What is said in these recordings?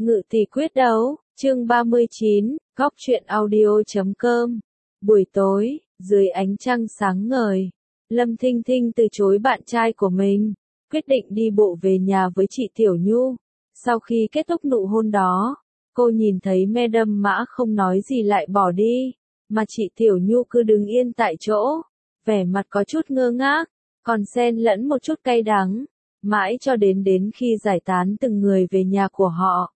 Ngự tỷ quyết đấu, chương 39, góc truyện audio.com. Buổi tối, dưới ánh trăng sáng ngời, Lâm Thinh Thinh từ chối bạn trai của mình, quyết định đi bộ về nhà với chị Tiểu Nhu. Sau khi kết thúc nụ hôn đó, cô nhìn thấy Madam Mã không nói gì lại bỏ đi, mà chị Tiểu Nhu cứ đứng yên tại chỗ, vẻ mặt có chút ngơ ngác, còn xen lẫn một chút cay đắng, mãi cho đến khi giải tán từng người về nhà của họ.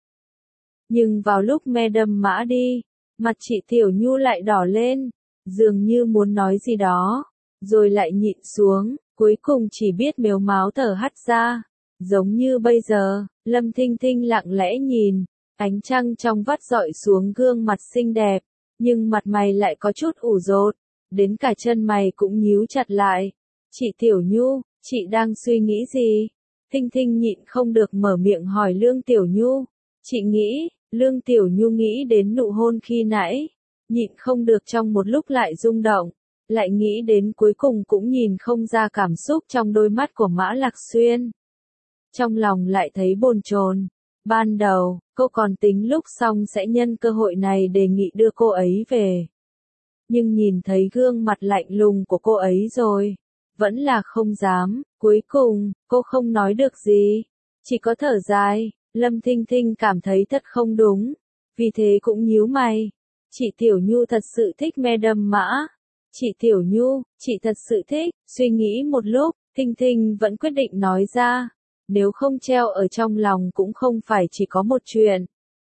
Nhưng vào lúc Madam Mã đi, mặt chị Tiểu Nhu lại đỏ lên, dường như muốn nói gì đó, rồi lại nhịn xuống, cuối cùng chỉ biết mếu máo thở hắt ra. Giống như bây giờ, Lâm Thinh Thinh lặng lẽ nhìn, ánh trăng trong vắt dọi xuống gương mặt xinh đẹp, nhưng mặt mày lại có chút ủ rột, đến cả chân mày cũng nhíu chặt lại. Chị Tiểu Nhu, chị đang suy nghĩ gì? Thinh Thinh nhịn không được mở miệng hỏi Lương Tiểu Nhu. Chị nghĩ, Lương Tiểu Nhu nghĩ đến nụ hôn khi nãy, nhịn không được trong một lúc lại rung động, lại nghĩ đến cuối cùng cũng nhìn không ra cảm xúc trong đôi mắt của Mã Lạc Xuyên. Trong lòng lại thấy bồn chồn. Ban đầu, cô còn tính lúc xong sẽ nhân cơ hội này đề nghị đưa cô ấy về. Nhưng nhìn thấy gương mặt lạnh lùng của cô ấy rồi, vẫn là không dám. Cuối cùng, cô không nói được gì, chỉ có thở dài. Lâm Thinh Thinh cảm thấy thật không đúng, vì thế cũng nhíu mày. Chị Tiểu Nhu thật sự thích Madam Mã. Chị Tiểu Nhu, chị thật sự thích. Suy nghĩ một lúc, Thinh Thinh vẫn quyết định nói ra. Nếu không treo ở trong lòng cũng không phải chỉ có một chuyện.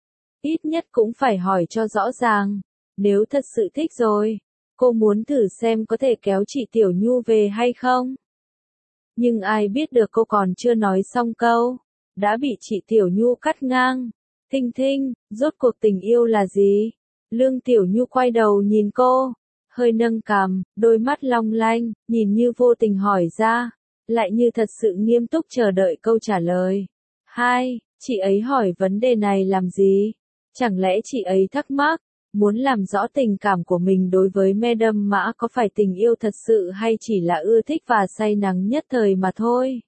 Ít nhất cũng phải hỏi cho rõ ràng. Nếu thật sự thích rồi, cô muốn thử xem có thể kéo chị Tiểu Nhu về hay không. Nhưng ai biết được cô còn chưa nói xong câu, đã bị chị Tiểu Nhu cắt ngang. Thinh Thinh, rốt cuộc tình yêu là gì? Lương Tiểu Nhu quay đầu nhìn cô, hơi nâng cằm, đôi mắt long lanh, nhìn như vô tình hỏi ra, lại như thật sự nghiêm túc chờ đợi câu trả lời. Hai, chị ấy hỏi vấn đề này làm gì? Chẳng lẽ chị ấy thắc mắc, muốn làm rõ tình cảm của mình đối với Madam Mã có phải tình yêu thật sự hay chỉ là ưa thích và say nắng nhất thời mà thôi?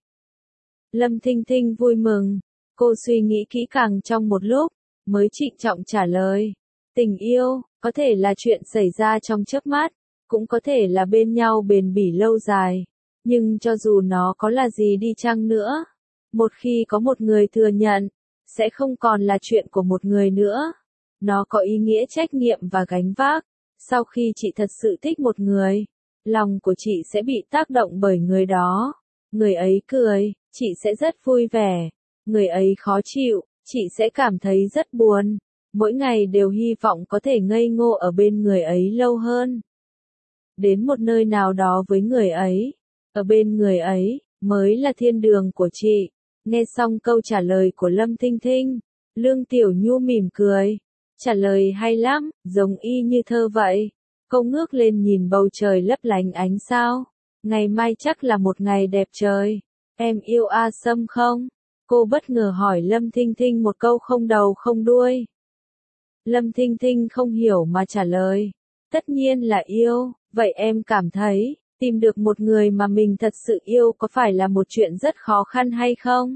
Lâm Thinh Thinh vui mừng, cô suy nghĩ kỹ càng trong một lúc, mới trịnh trọng trả lời. Tình yêu, có thể là chuyện xảy ra trong chớp mắt, cũng có thể là bên nhau bền bỉ lâu dài. Nhưng cho dù nó có là gì đi chăng nữa, một khi có một người thừa nhận, sẽ không còn là chuyện của một người nữa. Nó có ý nghĩa trách nhiệm và gánh vác. Sau khi chị thật sự thích một người, lòng của chị sẽ bị tác động bởi người đó. Người ấy cười, chị sẽ rất vui vẻ. Người ấy khó chịu, chị sẽ cảm thấy rất buồn. Mỗi ngày đều hy vọng có thể ngây ngô ở bên người ấy lâu hơn. Đến một nơi nào đó với người ấy, ở bên người ấy, mới là thiên đường của chị. Nghe xong câu trả lời của Lâm Thinh Thinh, Lương Tiểu Nhu mỉm cười. Trả lời hay lắm, giống y như thơ vậy. Cô ngước lên nhìn bầu trời lấp lánh ánh sao. Ngày mai chắc là một ngày đẹp trời. Em yêu A Sâm không? Cô bất ngờ hỏi Lâm Thinh Thinh một câu không đầu không đuôi. Lâm Thinh Thinh không hiểu mà trả lời. Tất nhiên là yêu. Vậy em cảm thấy, tìm được một người mà mình thật sự yêu có phải là một chuyện rất khó khăn hay không?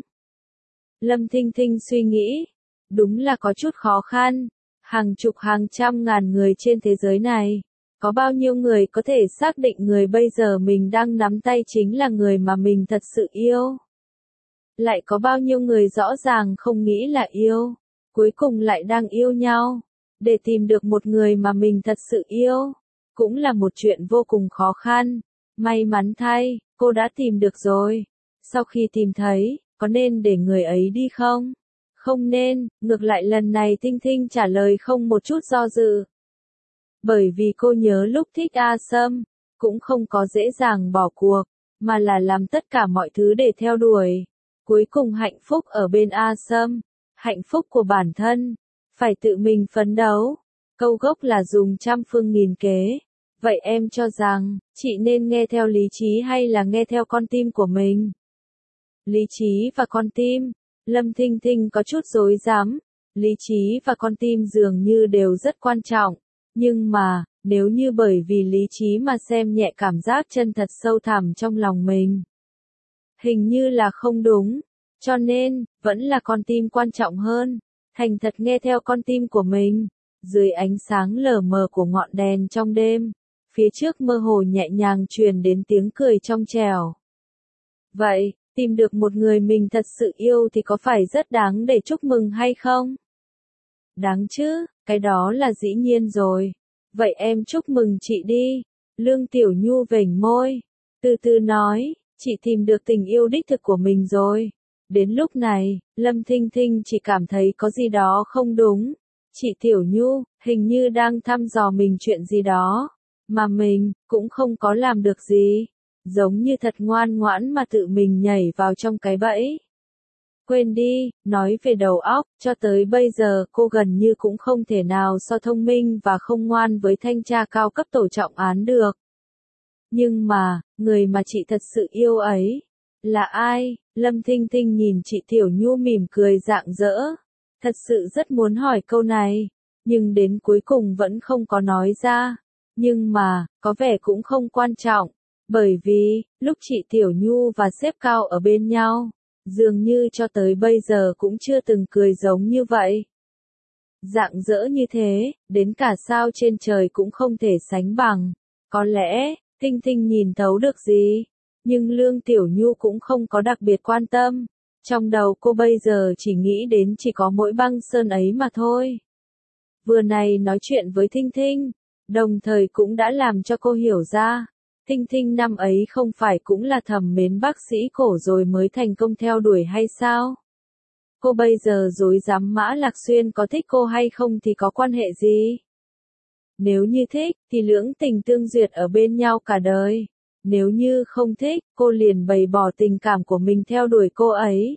Lâm Thinh Thinh suy nghĩ. Đúng là có chút khó khăn. Hàng chục hàng trăm ngàn người trên thế giới này, có bao nhiêu người có thể xác định người bây giờ mình đang nắm tay chính là người mà mình thật sự yêu? Lại có bao nhiêu người rõ ràng không nghĩ là yêu, cuối cùng lại đang yêu nhau? Để tìm được một người mà mình thật sự yêu, cũng là một chuyện vô cùng khó khăn. May mắn thay, cô đã tìm được rồi. Sau khi tìm thấy, có nên để người ấy đi không? Không nên, ngược lại lần này Thinh Thinh trả lời không một chút do dự. Bởi vì cô nhớ lúc thích A Sâm, cũng không có dễ dàng bỏ cuộc, mà là làm tất cả mọi thứ để theo đuổi. Cuối cùng hạnh phúc ở bên A Sâm, hạnh phúc của bản thân, phải tự mình phấn đấu. Câu gốc là dùng trăm phương nghìn kế. Vậy em cho rằng, chị nên nghe theo lý trí hay là nghe theo con tim của mình? Lý trí và con tim. Lâm Thinh Thinh có chút rối rắm. Lý trí và con tim dường như đều rất quan trọng. Nhưng mà, nếu như bởi vì lý trí mà xem nhẹ cảm giác chân thật sâu thẳm trong lòng mình, hình như là không đúng. Cho nên, vẫn là con tim quan trọng hơn. thành thật nghe theo con tim của mình. Dưới ánh sáng lờ mờ của ngọn đèn trong đêm, phía trước mơ hồ nhẹ nhàng truyền đến tiếng cười trong trẻo. Vậy, tìm được một người mình thật sự yêu thì có phải rất đáng để chúc mừng hay không? Đáng chứ, cái đó là dĩ nhiên rồi. Vậy em chúc mừng chị đi. Lương Tiểu Nhu vểnh môi, từ từ nói, chị tìm được tình yêu đích thực của mình rồi. Đến lúc này, Lâm Thinh Thinh chỉ cảm thấy có gì đó không đúng. Chị Tiểu Nhu, hình như đang thăm dò mình chuyện gì đó, mà mình cũng không có làm được gì. Giống như thật ngoan ngoãn mà tự mình nhảy vào trong cái bẫy. Quên đi, nói về đầu óc, cho tới bây giờ cô gần như cũng không thể nào so thông minh và không ngoan với thanh tra cao cấp tổ trọng án được. Nhưng mà, người mà chị thật sự yêu ấy, là ai? Lâm Thinh Thinh nhìn chị Tiểu Nhu mỉm cười rạng rỡ. Thật sự rất muốn hỏi câu này, nhưng đến cuối cùng vẫn không có nói ra. Nhưng mà, có vẻ cũng không quan trọng, bởi vì, lúc chị Tiểu Nhu và sếp Cao ở bên nhau, dường như cho tới bây giờ cũng chưa từng cười giống như vậy. Rạng rỡ như thế, đến cả sao trên trời cũng không thể sánh bằng. Có lẽ, Thinh Thinh nhìn thấu được gì, nhưng Lương Tiểu Nhu cũng không có đặc biệt quan tâm. Trong đầu cô bây giờ chỉ nghĩ đến chỉ có mỗi băng sơn ấy mà thôi. Vừa này nói chuyện với Thinh Thinh, đồng thời cũng đã làm cho cô hiểu ra. Thinh Thinh năm ấy không phải cũng là thầm mến bác sĩ cổ rồi mới thành công theo đuổi hay sao? Cô bây giờ dối dám Mã Lạc Xuyên có thích cô hay không thì có quan hệ gì? Nếu như thích, thì lưỡng tình tương duyệt ở bên nhau cả đời. Nếu như không thích, cô liền bày bỏ tình cảm của mình theo đuổi cô ấy.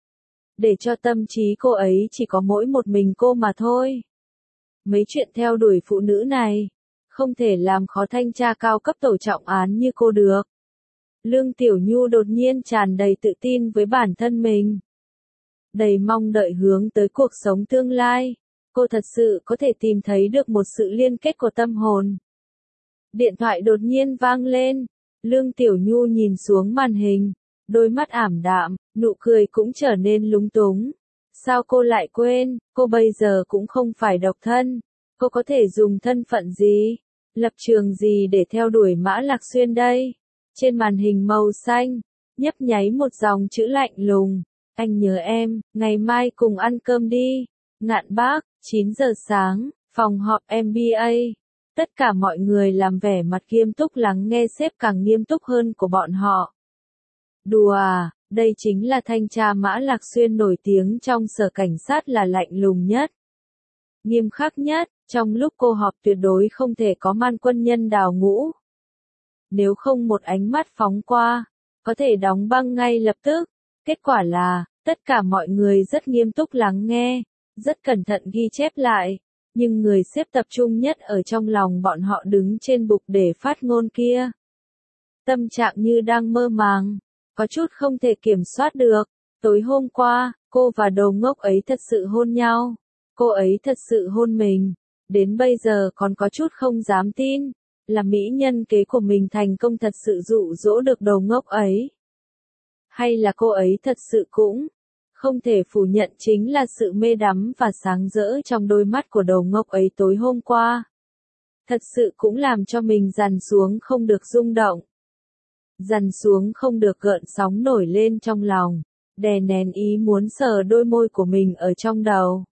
Để cho tâm trí cô ấy chỉ có mỗi một mình cô mà thôi. Mấy chuyện theo đuổi phụ nữ này, không thể làm khó thanh tra cao cấp tổ trọng án như cô được. Lương Tiểu Nhu đột nhiên tràn đầy tự tin với bản thân mình. Đầy mong đợi hướng tới cuộc sống tương lai. Cô thật sự có thể tìm thấy được một sự liên kết của tâm hồn. Điện thoại đột nhiên vang lên. Lương Tiểu Nhu nhìn xuống màn hình. Đôi mắt ảm đạm, nụ cười cũng trở nên lúng túng. Sao cô lại quên, cô bây giờ cũng không phải độc thân. Cô có thể dùng thân phận gì, lập trường gì để theo đuổi Mã Lạc Xuyên đây? Trên màn hình màu xanh, nhấp nháy một dòng chữ lạnh lùng. Anh nhớ em, ngày mai cùng ăn cơm đi. Ngạn Bác, 9 giờ sáng, phòng họp MBA. Tất cả mọi người làm vẻ mặt nghiêm túc lắng nghe sếp càng nghiêm túc hơn của bọn họ. Đùa à, đây chính là thanh tra Mã Lạc Xuyên nổi tiếng trong sở cảnh sát là lạnh lùng nhất, nghiêm khắc nhất, trong lúc cô họp tuyệt đối không thể có man quân nhân đào ngũ. Nếu không một ánh mắt phóng qua, có thể đóng băng ngay lập tức. Kết quả là, tất cả mọi người rất nghiêm túc lắng nghe, rất cẩn thận ghi chép lại, nhưng người xếp tập trung nhất ở trong lòng bọn họ đứng trên bục để phát ngôn kia. Tâm trạng như đang mơ màng, có chút không thể kiểm soát được. Tối hôm qua, cô và đồ ngốc ấy thật sự hôn nhau. Cô ấy thật sự hôn mình. Đến bây giờ còn có chút không dám tin, là mỹ nhân kế của mình thành công thật sự dụ dỗ được đồ ngốc ấy. Hay là cô ấy thật sự cũng không thể phủ nhận chính là sự mê đắm và sáng rỡ trong đôi mắt của đồ ngốc ấy tối hôm qua. Thật sự cũng làm cho mình dằn xuống không được rung động. Dằn xuống không được gợn sóng nổi lên trong lòng, đè nén ý muốn sờ đôi môi của mình ở trong đầu.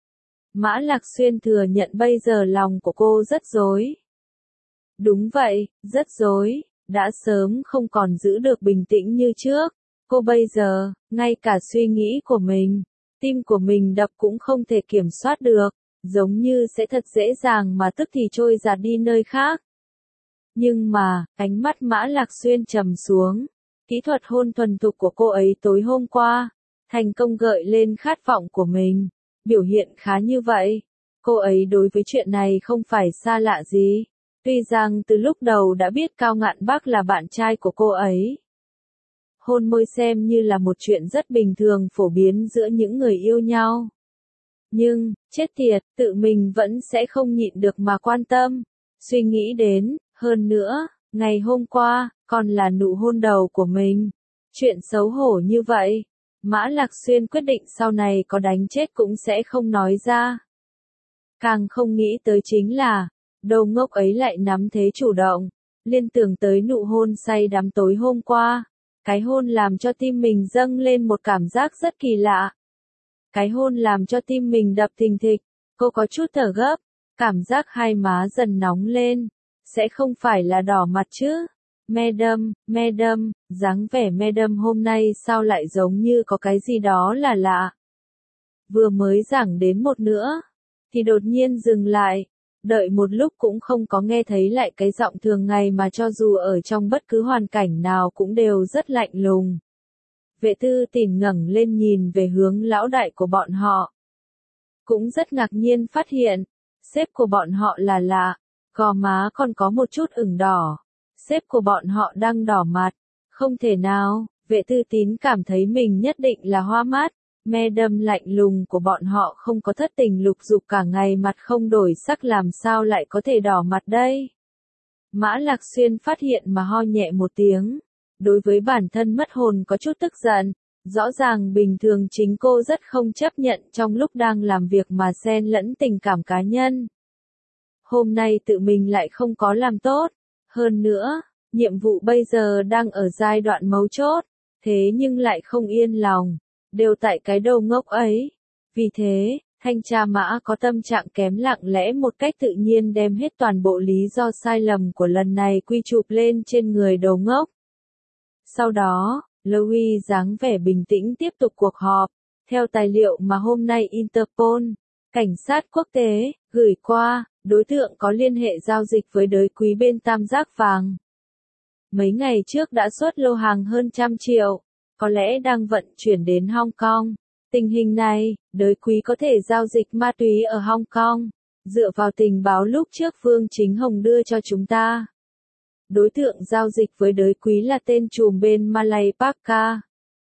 Mã Lạc Xuyên thừa nhận bây giờ lòng của cô rất rối. Đúng vậy, rất rối, đã sớm không còn giữ được bình tĩnh như trước. Cô bây giờ, ngay cả suy nghĩ của mình, tim của mình đập cũng không thể kiểm soát được, giống như sẽ thật dễ dàng mà tức thì trôi dạt đi nơi khác. Nhưng mà, ánh mắt Mã Lạc Xuyên trầm xuống. Kỹ thuật hôn thuần thục của cô ấy tối hôm qua, thành công gợi lên khát vọng của mình. Biểu hiện khá như vậy. Cô ấy đối với chuyện này không phải xa lạ gì. Tuy rằng từ lúc đầu đã biết Cao Ngạn Bác là bạn trai của cô ấy. Hôn môi xem như là một chuyện rất bình thường phổ biến giữa những người yêu nhau. Nhưng, chết tiệt, tự mình vẫn sẽ không nhịn được mà quan tâm. Suy nghĩ đến, hơn nữa, ngày hôm qua, còn là nụ hôn đầu của mình. Chuyện xấu hổ như vậy. Mã Lạc Xuyên quyết định sau này có đánh chết cũng sẽ không nói ra. Càng không nghĩ tới chính là, đầu ngốc ấy lại nắm thế chủ động, liên tưởng tới nụ hôn say đắm tối hôm qua. Cái hôn làm cho tim mình dâng lên một cảm giác rất kỳ lạ. Cái hôn làm cho tim mình đập thình thịch, cô có chút thở gấp, cảm giác hai má dần nóng lên. Sẽ không phải là đỏ mặt chứ? Madam, dáng vẻ Madam hôm nay sao lại giống như có cái gì đó là lạ. Vừa mới giảng đến một nữa, thì đột nhiên dừng lại, đợi một lúc cũng không có nghe thấy lại cái giọng thường ngày mà cho dù ở trong bất cứ hoàn cảnh nào cũng đều rất lạnh lùng. Vệ Tư Tìn ngẩng lên nhìn về hướng lão đại của bọn họ. Cũng rất ngạc nhiên phát hiện, sếp của bọn họ là lạ, gò má còn có một chút ửng đỏ. Sếp của bọn họ đang đỏ mặt, không thể nào, Vệ Tư Tín cảm thấy mình nhất định là hoa mắt. Madam lạnh lùng của bọn họ không có thất tình lục dục cả ngày mặt không đổi sắc làm sao lại có thể đỏ mặt đây. Mã Lạc Xuyên phát hiện mà ho nhẹ một tiếng. Đối với bản thân mất hồn có chút tức giận. Rõ ràng bình thường chính cô rất không chấp nhận trong lúc đang làm việc mà xen lẫn tình cảm cá nhân. Hôm nay tự mình lại không có làm tốt. Hơn nữa, nhiệm vụ bây giờ đang ở giai đoạn mấu chốt. Thế nhưng lại không yên lòng. Đều tại cái đầu ngốc ấy. Vì thế, thanh tra Mã có tâm trạng kém lặng lẽ một cách tự nhiên đem hết toàn bộ lý do sai lầm của lần này quy chụp lên trên người đầu ngốc. Sau đó, Louis dáng vẻ bình tĩnh tiếp tục cuộc họp. Theo tài liệu mà hôm nay Interpol, cảnh sát quốc tế, gửi qua, đối tượng có liên hệ giao dịch với đới quý bên Tam Giác Vàng. Mấy ngày trước đã xuất lô hàng hơn 100 triệu. Có lẽ đang vận chuyển đến Hong Kong. Tình hình này, đới quý có thể giao dịch ma túy ở Hong Kong. Dựa vào tình báo lúc trước Vương Chính Hồng đưa cho chúng ta. Đối tượng giao dịch với đới quý là tên trùm bên Malay Pakka.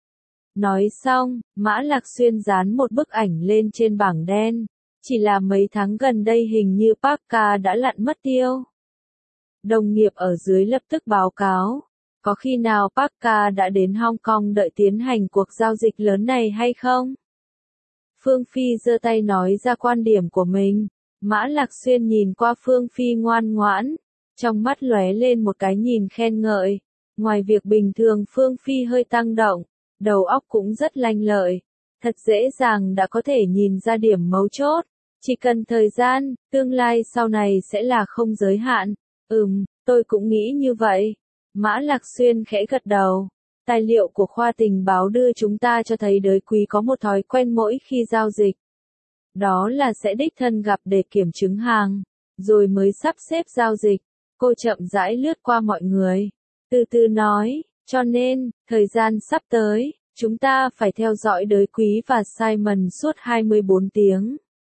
Nói xong, Mã Lạc Xuyên dán một bức ảnh lên trên bảng đen. Chỉ là mấy tháng gần đây hình như Pakka đã lặn mất tiêu. Đồng nghiệp ở dưới lập tức báo cáo. Có khi nào Pakka đã đến Hong Kong đợi tiến hành cuộc giao dịch lớn này hay không? Phương Phi giơ tay nói ra quan điểm của mình. Mã Lạc Xuyên nhìn qua Phương Phi ngoan ngoãn. Trong mắt lóe lên một cái nhìn khen ngợi. Ngoài việc bình thường Phương Phi hơi tăng động, đầu óc cũng rất lanh lợi. Thật dễ dàng đã có thể nhìn ra điểm mấu chốt. Chỉ cần thời gian, tương lai sau này sẽ là không giới hạn. Tôi cũng nghĩ như vậy. Mã Lạc Xuyên khẽ gật đầu. Tài liệu của khoa tình báo đưa chúng ta cho thấy đới quý có một thói quen mỗi khi giao dịch. Đó là sẽ đích thân gặp để kiểm chứng hàng, rồi mới sắp xếp giao dịch. Cô chậm rãi lướt qua mọi người. Từ từ nói, cho nên, thời gian sắp tới, chúng ta phải theo dõi đới quý và Simon suốt 24 tiếng.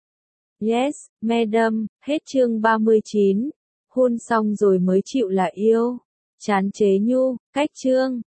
Yes, madam, hết chương 39. Hôn xong rồi mới chịu là yêu. Chán chế nhu, cách chương.